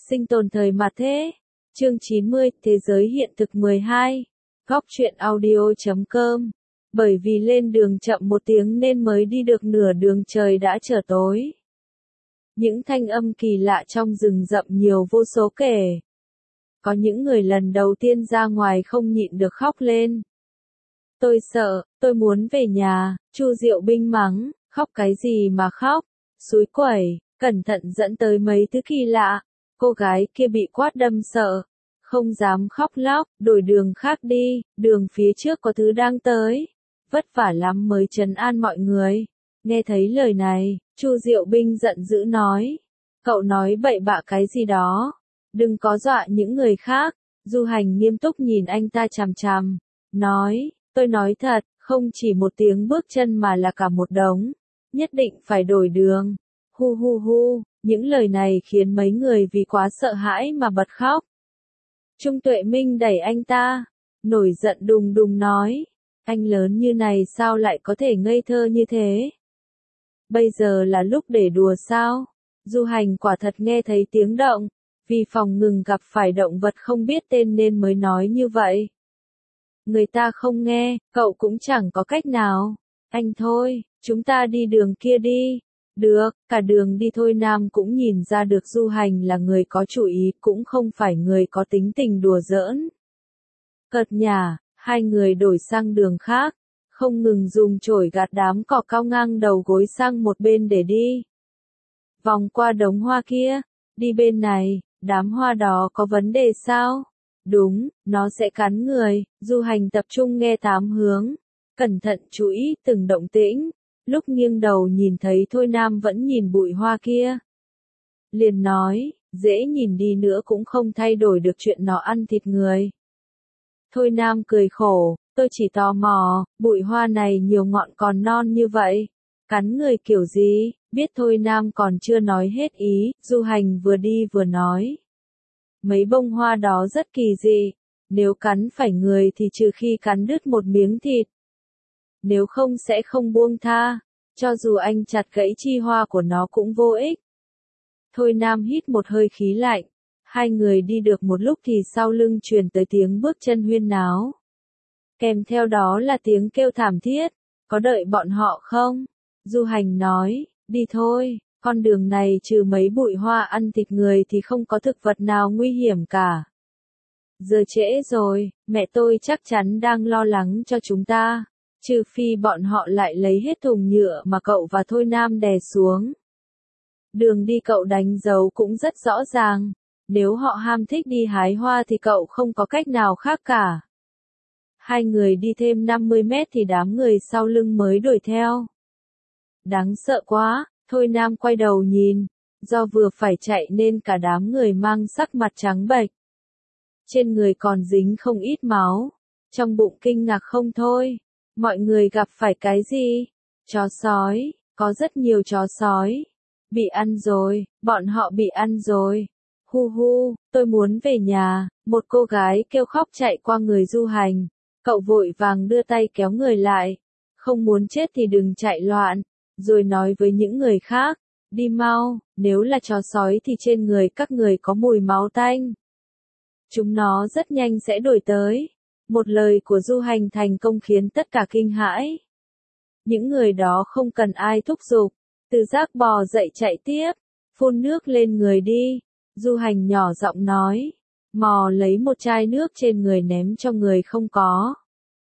Sinh tồn thời mà thế. Chương 90, Thế giới hiện thực 12. Góc truyện audio.com. Bởi vì lên đường chậm 1 tiếng nên mới đi được nửa đường trời đã trở tối. Những thanh âm kỳ lạ trong rừng rậm nhiều vô số kể. Có những người lần đầu tiên ra ngoài không nhịn được khóc lên. Tôi sợ, tôi muốn về nhà, Chu Diệu Binh mắng, khóc cái gì mà khóc, xúi quẩy, cẩn thận dẫn tới mấy thứ kỳ lạ. Cô gái kia bị quát đâm sợ, không dám khóc lóc, đổi đường khác đi, đường phía trước có thứ đang tới. Vất vả lắm mới trấn an mọi người. Nghe thấy lời này, Chu Diệu Binh giận dữ nói. Cậu nói bậy bạ cái gì đó. Đừng có dọa những người khác. Du Hành nghiêm túc nhìn anh ta chằm chằm. Nói, tôi nói thật, không chỉ 1 tiếng bước chân mà là cả một đống. Nhất định phải đổi đường. Hu hu hu, những lời này khiến mấy người vì quá sợ hãi mà bật khóc. Trung Tuệ Minh đẩy anh ta. Nổi giận đùng đùng nói. Anh lớn như này sao lại có thể ngây thơ như thế? Bây giờ là lúc để đùa sao? Du Hành quả thật nghe thấy tiếng động, vì phòng ngừng gặp phải động vật không biết tên nên mới nói như vậy. Người ta không nghe, cậu cũng chẳng có cách nào. Anh thôi, chúng ta đi đường kia đi. Được, cả đường đi thôi. Nam cũng nhìn ra được Du Hành là người có chủ ý, cũng không phải người có tính tình đùa giỡn. Cợt nhả, hai người đổi sang đường khác, không ngừng dùng chổi gạt đám cỏ cao ngang đầu gối sang một bên để đi. Vòng qua đống hoa kia, đi bên này, đám hoa đó có vấn đề sao? Đúng, nó sẽ cắn người. Du Hành tập trung nghe 8 hướng, cẩn thận chú ý từng động tĩnh. Lúc nghiêng đầu nhìn thấy Thôi Nam vẫn nhìn bụi hoa kia. Liền nói, dễ nhìn đi nữa cũng không thay đổi được chuyện nó ăn thịt người. Thôi Nam cười khổ, tôi chỉ tò mò, bụi hoa này nhiều ngọn còn non như vậy. Cắn người kiểu gì? Biết Thôi Nam còn chưa nói hết ý, Du Hành vừa đi vừa nói. Mấy bông hoa đó rất kỳ dị. Nếu cắn phải người thì trừ khi cắn đứt một miếng thịt. Nếu không sẽ không buông tha. Cho dù anh chặt gãy chi hoa của nó cũng vô ích. Thôi Nam hít một hơi khí lạnh. Hai người đi được một lúc thì sau lưng truyền tới tiếng bước chân huyên náo. Kèm theo đó là tiếng kêu thảm thiết. Có đợi bọn họ không? Du Hành nói, đi thôi, con đường này trừ mấy bụi hoa ăn thịt người thì không có thực vật nào nguy hiểm cả. Giờ trễ rồi, mẹ tôi chắc chắn đang lo lắng cho chúng ta. Trừ phi bọn họ lại lấy hết thùng nhựa mà cậu và Thôi Nam đè xuống. Đường đi cậu đánh dấu cũng rất rõ ràng. Nếu họ ham thích đi hái hoa thì cậu không có cách nào khác cả. Hai người đi thêm 50 mét thì đám người sau lưng mới đuổi theo. Đáng sợ quá, Thôi Nam quay đầu nhìn. Do vừa phải chạy nên cả đám người mang sắc mặt trắng bệch. Trên người còn dính không ít máu. Trong bụng kinh ngạc không thôi. Mọi người gặp phải cái gì? Chó sói, có rất nhiều chó sói. Bị ăn rồi, bọn họ bị ăn rồi. Hu hu, tôi muốn về nhà. Một cô gái kêu khóc chạy qua người Du Hành. Cậu vội vàng đưa tay kéo người lại. Không muốn chết thì đừng chạy loạn. Rồi nói với những người khác. Đi mau, nếu là chó sói thì trên người các người có mùi máu tanh. Chúng nó rất nhanh sẽ đuổi tới. Một lời của Du Hành thành công khiến tất cả kinh hãi. Những người đó không cần ai thúc giục. Tự giác bò dậy chạy tiếp. Phun nước lên người đi. Du Hành nhỏ giọng nói. Mò lấy một chai nước trên người ném cho người không có.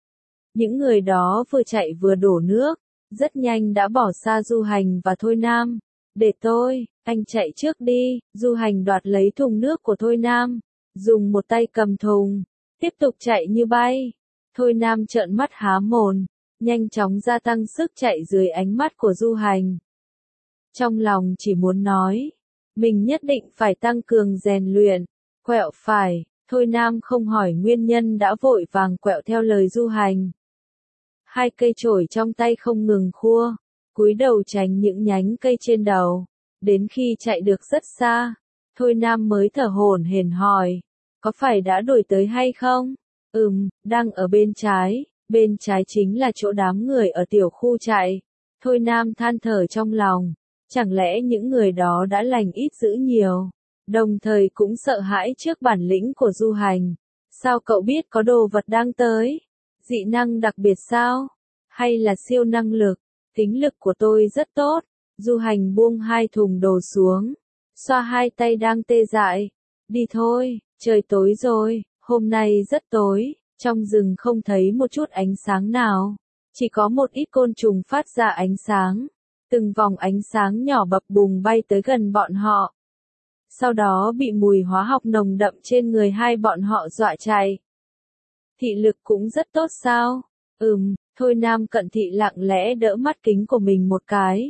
Những người đó vừa chạy vừa đổ nước. Rất nhanh đã bỏ xa Du Hành và Thôi Nam. Để tôi, anh chạy trước đi. Du Hành đoạt lấy thùng nước của Thôi Nam. Dùng một tay cầm thùng. Tiếp tục chạy như bay. Thôi Nam trợn mắt há mồm. Nhanh chóng gia tăng sức chạy dưới ánh mắt của Du Hành. Trong lòng chỉ muốn nói. Mình nhất định phải tăng cường rèn luyện. Quẹo phải. Thôi Nam không hỏi nguyên nhân đã vội vàng quẹo theo lời Du Hành. Hai cây chổi trong tay không ngừng khua. Cúi đầu tránh những nhánh cây trên đầu. Đến khi chạy được rất xa. Thôi Nam mới thở hổn hển hỏi. Có phải đã đuổi tới hay không? Đang ở bên trái. Bên trái chính là chỗ đám người ở tiểu khu chạy. Thôi Nam than thở trong lòng. Chẳng lẽ những người đó đã lành ít dữ nhiều? đồng thời cũng sợ hãi trước bản lĩnh của Du Hành. Sao cậu biết có đồ vật đang tới? Dị năng đặc biệt sao? Hay là siêu năng lực? Tính lực của tôi rất tốt. Du Hành buông 2 thùng đồ xuống, xoa 2 tay đang tê dại. Đi thôi, trời tối rồi, hôm nay rất tối, trong rừng không thấy một chút ánh sáng nào, chỉ có một ít côn trùng phát ra ánh sáng. Từng vòng ánh sáng nhỏ bập bùng bay tới gần bọn họ. Sau đó bị mùi hóa học nồng đậm trên người hai bọn họ dọa chạy. Thị lực cũng rất tốt sao? Thôi Nam cận thị lặng lẽ đỡ mắt kính của mình một cái.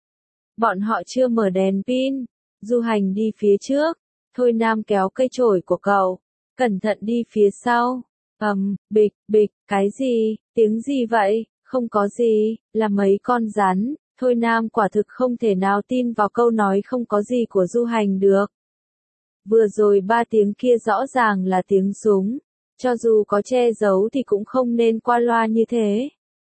Bọn họ chưa mở đèn pin. Du Hành đi phía trước. Thôi Nam kéo cây chổi của cậu. Cẩn thận đi phía sau. Bịch, bịch, cái gì? Tiếng gì vậy? Không có gì, là mấy con rắn. Thôi Nam quả thực không thể nào tin vào câu nói không có gì của Du Hành được. Vừa rồi 3 tiếng kia rõ ràng là tiếng súng. Cho dù có che giấu thì cũng không nên qua loa như thế.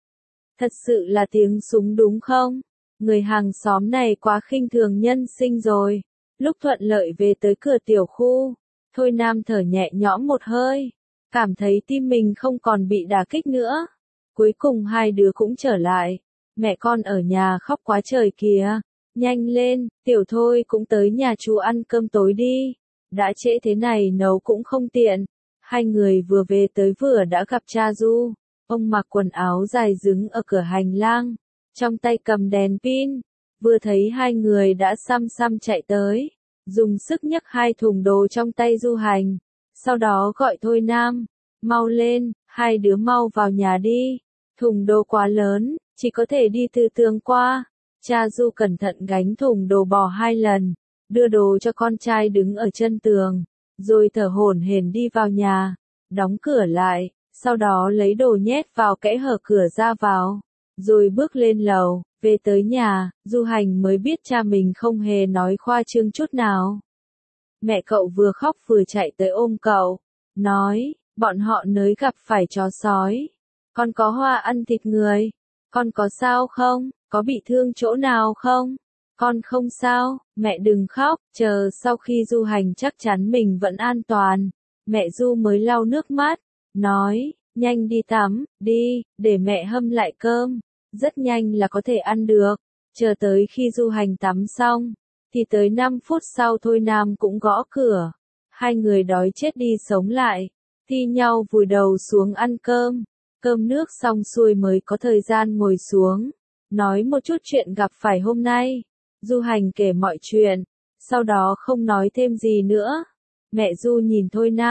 Thật sự là tiếng súng đúng không? Người hàng xóm này quá khinh thường nhân sinh rồi. Lúc thuận lợi về tới cửa tiểu khu, Thôi Nam thở nhẹ nhõm một hơi. Cảm thấy tim mình không còn bị đả kích nữa. Cuối cùng hai đứa cũng trở lại. Mẹ con ở nhà khóc quá trời kìa. Nhanh lên, tiểu Thôi cũng tới nhà chú ăn cơm tối đi. Đã trễ thế này nấu cũng không tiện. Hai người vừa về tới vừa đã gặp cha Du. Ông mặc quần áo dài đứng ở cửa hành lang, trong tay cầm đèn pin. Vừa thấy hai người đã xăm xăm chạy tới, dùng sức nhấc 2 thùng đồ trong tay Du Hành. Sau đó gọi Thôi Nam, mau lên, hai đứa mau vào nhà đi. Thùng đồ quá lớn, chỉ có thể đi từ tường qua. Cha Du cẩn thận gánh thùng đồ bò 2 lần, đưa đồ cho con trai đứng ở chân tường, rồi thở hổn hển đi vào nhà, đóng cửa lại, sau đó lấy đồ nhét vào kẽ hở cửa ra vào, rồi bước lên lầu. Về tới nhà, Du Hành mới biết cha mình không hề nói khoa trương chút nào. Mẹ cậu vừa khóc vừa chạy tới ôm cậu, nói, bọn họ nới gặp phải chó sói. Con có hoa ăn thịt người. Con có sao không? Có bị thương chỗ nào không? Con không sao, mẹ đừng khóc. Chờ sau khi Du Hành chắc chắn mình vẫn an toàn, mẹ Du mới lau nước mắt, nói, nhanh đi tắm, đi, để mẹ hâm lại cơm. Rất nhanh là có thể ăn được. Chờ tới khi Du Hành tắm xong, thì tới 5 phút sau Thôi Nam cũng gõ cửa. Hai người đói chết đi sống lại, thi nhau vùi đầu xuống ăn cơm. Cơm nước xong xuôi mới có thời gian ngồi xuống, nói một chút chuyện gặp phải hôm nay. Du Hành kể mọi chuyện, sau đó không nói thêm gì nữa. Mẹ Du nhìn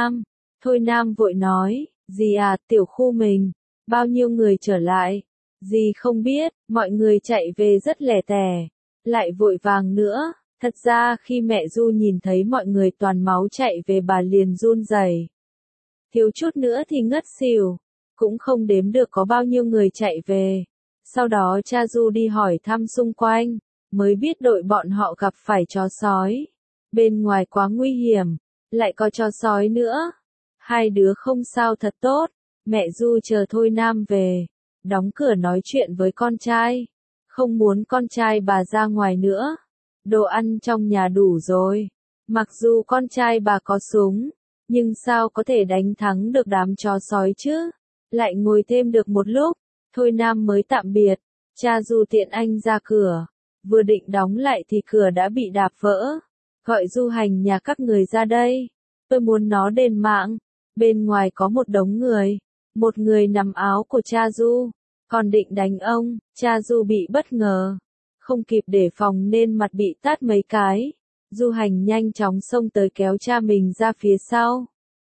Thôi Nam vội nói, dì à, tiểu khu mình, bao nhiêu người trở lại? Dì không biết, mọi người chạy về rất lẻ tẻ, lại vội vàng nữa. Thật ra khi mẹ Du nhìn thấy mọi người toàn máu chạy về bà liền run rẩy, thiếu chút nữa thì ngất xỉu, cũng không đếm được có bao nhiêu người chạy về. Sau đó cha Du đi hỏi thăm xung quanh, mới biết đội bọn họ gặp phải chó sói. Bên ngoài quá nguy hiểm, lại có chó sói nữa. Hai đứa không sao thật tốt. Mẹ Du chờ Thôi Nam về, đóng cửa nói chuyện với con trai. Không muốn con trai bà ra ngoài nữa. Đồ ăn trong nhà đủ rồi. Mặc dù con trai bà có súng, nhưng sao có thể đánh thắng được đám chó sói chứ? Lại ngồi thêm được một lúc, Thôi Nam mới tạm biệt. Cha Du tiện anh ra cửa, vừa định đóng lại thì cửa đã bị đạp vỡ. Gọi Du Hành nhà các người ra đây. Tôi muốn nó đền mạng. Bên ngoài có một đống người. Một người nắm áo của cha Du, còn định đánh ông. Cha Du bị bất ngờ, không kịp đề phòng nên mặt bị tát mấy cái. Du Hành nhanh chóng xông tới kéo cha mình ra phía sau.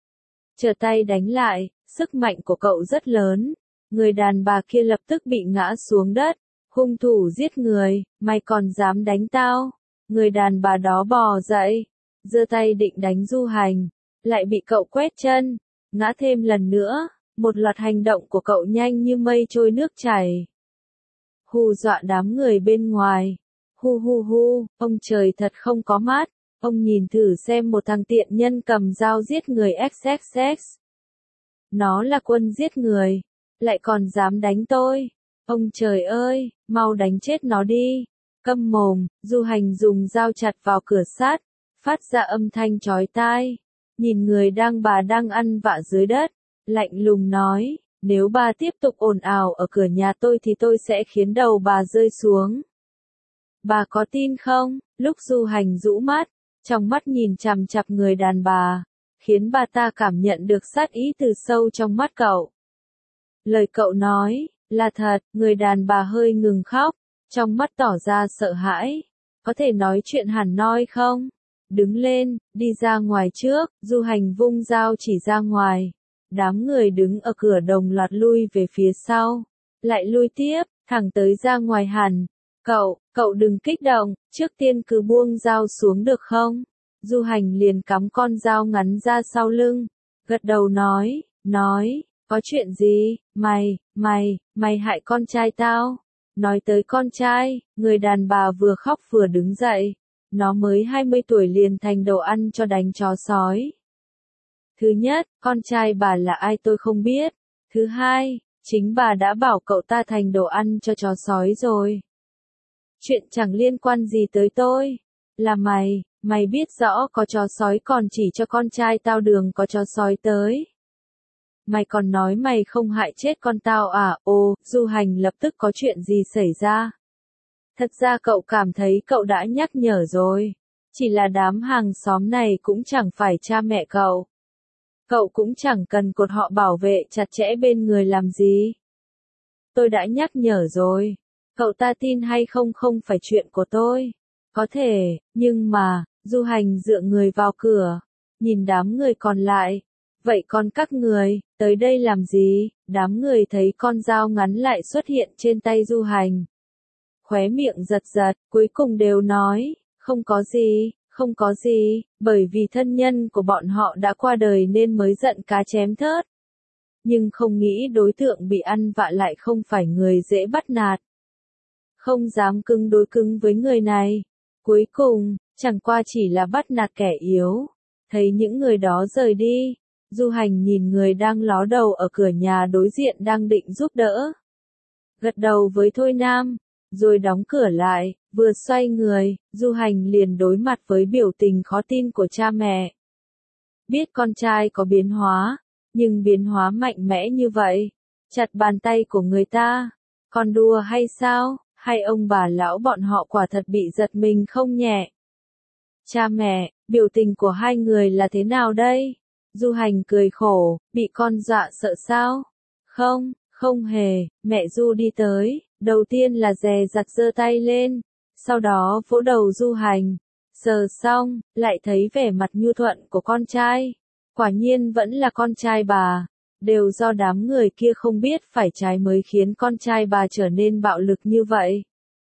Trở tay đánh lại, sức mạnh của cậu rất lớn. Người đàn bà kia lập tức bị ngã xuống đất. Hung thủ giết người, mày còn dám đánh tao? Người đàn bà đó bò dậy, giơ tay định đánh Du Hành, lại bị cậu quét chân, ngã thêm lần nữa. Một loạt hành động của cậu nhanh như mây trôi nước chảy, hù dọa đám người bên ngoài. Hu hu hu, ông trời thật không có mắt. Ông nhìn thử xem một thằng tiện nhân cầm dao giết người XXX. Nó là quân giết người, lại còn dám đánh tôi. Ông trời ơi, mau đánh chết nó đi. Câm mồm. Du Hành dùng dao chặt vào cửa sắt, phát ra âm thanh chói tai. Nhìn người bà đang ăn vạ dưới đất, lạnh lùng nói, nếu bà tiếp tục ồn ào ở cửa nhà tôi thì tôi sẽ khiến đầu bà rơi xuống. Bà có tin không? Lúc Du Hành rũ mắt, trong mắt nhìn chằm chằm người đàn bà, khiến bà ta cảm nhận được sát ý từ sâu trong mắt cậu. Lời cậu nói, là thật, người đàn bà hơi ngừng khóc, trong mắt tỏ ra sợ hãi. Có thể nói chuyện hẳn nói không? Đứng lên, đi ra ngoài trước, Du Hành vung dao chỉ ra ngoài. Đám người đứng ở cửa đồng loạt lui về phía sau. Lại lui tiếp, thẳng tới ra ngoài hẳn. Cậu đừng kích động, trước tiên cứ buông dao xuống được không? Du Hành liền cắm con dao ngắn ra sau lưng. Gật đầu nói, có chuyện gì? Mày hại con trai tao. Nói tới con trai, người đàn bà vừa khóc vừa đứng dậy. Nó mới 20 tuổi liền thành đồ ăn cho đánh chó sói. Thứ nhất, con trai bà là ai tôi không biết. Thứ hai, chính bà đã bảo cậu ta thành đồ ăn cho chó sói rồi. Chuyện chẳng liên quan gì tới tôi. Là mày biết rõ có chó sói còn chỉ cho con trai tao đường có chó sói tới. Mày còn nói mày không hại chết con tao à? Ồ, Du Hành lập tức có chuyện gì xảy ra? Thật ra cậu cảm thấy cậu đã nhắc nhở rồi. Chỉ là đám hàng xóm này cũng chẳng phải cha mẹ cậu. Cậu cũng chẳng cần cột họ bảo vệ chặt chẽ bên người làm gì. Tôi đã nhắc nhở rồi. Cậu ta tin hay không không phải chuyện của tôi. Có thể, nhưng mà, Du Hành dựa người vào cửa. Nhìn đám người còn lại. Vậy còn các người, tới đây làm gì? Đám người thấy con dao ngắn lại xuất hiện trên tay Du Hành. Khóe miệng giật giật, cuối cùng đều nói, không có gì, bởi vì thân nhân của bọn họ đã qua đời nên mới giận cá chém thớt. Nhưng không nghĩ đối tượng bị ăn vạ lại không phải người dễ bắt nạt. Không dám cứng đối cứng với người này. Cuối cùng, chẳng qua chỉ là bắt nạt kẻ yếu. Thấy những người đó rời đi, Du Hành nhìn người đang ló đầu ở cửa nhà đối diện đang định giúp đỡ. Gật đầu với Thôi Nam, rồi đóng cửa lại, vừa xoay người, Du Hành liền đối mặt với biểu tình khó tin của cha mẹ. Biết con trai có biến hóa, nhưng biến hóa mạnh mẽ như vậy, chặt bàn tay của người ta, con đùa hay sao, hay ông bà lão bọn họ quả thật bị giật mình không nhẹ. Cha mẹ, biểu tình của hai người là thế nào đây? Du Hành cười khổ, bị con dọa sợ sao? Không hề, mẹ Du đi tới, đầu tiên là dè dặt giơ tay lên, sau đó vỗ đầu Du Hành, sờ xong, lại thấy vẻ mặt nhu thuận của con trai. Quả nhiên vẫn là con trai bà, đều do đám người kia không biết phải trái mới khiến con trai bà trở nên bạo lực như vậy.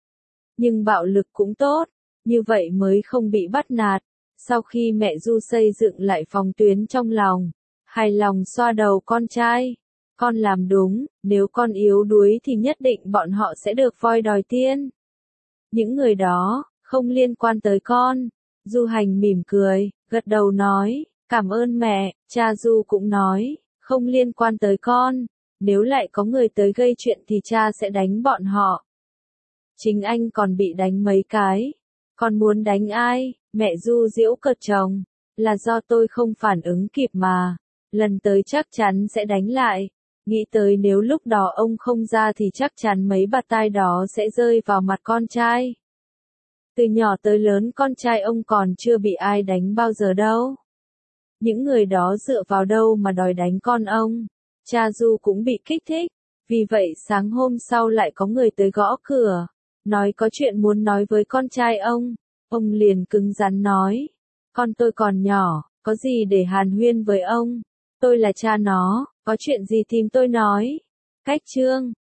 Nhưng bạo lực cũng tốt, như vậy mới không bị bắt nạt. Sau khi mẹ Du xây dựng lại phòng tuyến trong lòng, hài lòng xoa đầu con trai. Con làm đúng, nếu con yếu đuối thì nhất định bọn họ sẽ được voi đòi tiên. Những người đó, không liên quan tới con. Du Hành mỉm cười, gật đầu nói, cảm ơn mẹ. Cha Du cũng nói, không liên quan tới con. Nếu lại có người tới gây chuyện thì cha sẽ đánh bọn họ. Chính anh còn bị đánh mấy cái. Con muốn đánh ai? Mẹ Du giễu cợt chồng. Là do tôi không phản ứng kịp mà. Lần tới chắc chắn sẽ đánh lại. Nghĩ tới nếu lúc đó ông không ra thì chắc chắn mấy bạt tai đó sẽ rơi vào mặt con trai. Từ nhỏ tới lớn con trai ông còn chưa bị ai đánh bao giờ đâu. Những người đó dựa vào đâu mà đòi đánh con ông. Cha Du cũng bị kích thích. Vì vậy sáng hôm sau lại có người tới gõ cửa. Nói có chuyện muốn nói với con trai ông. Ông liền cứng rắn nói. Con tôi còn nhỏ, có gì để hàn huyên với ông. Tôi là cha nó, có chuyện gì tìm tôi nói. Cách chương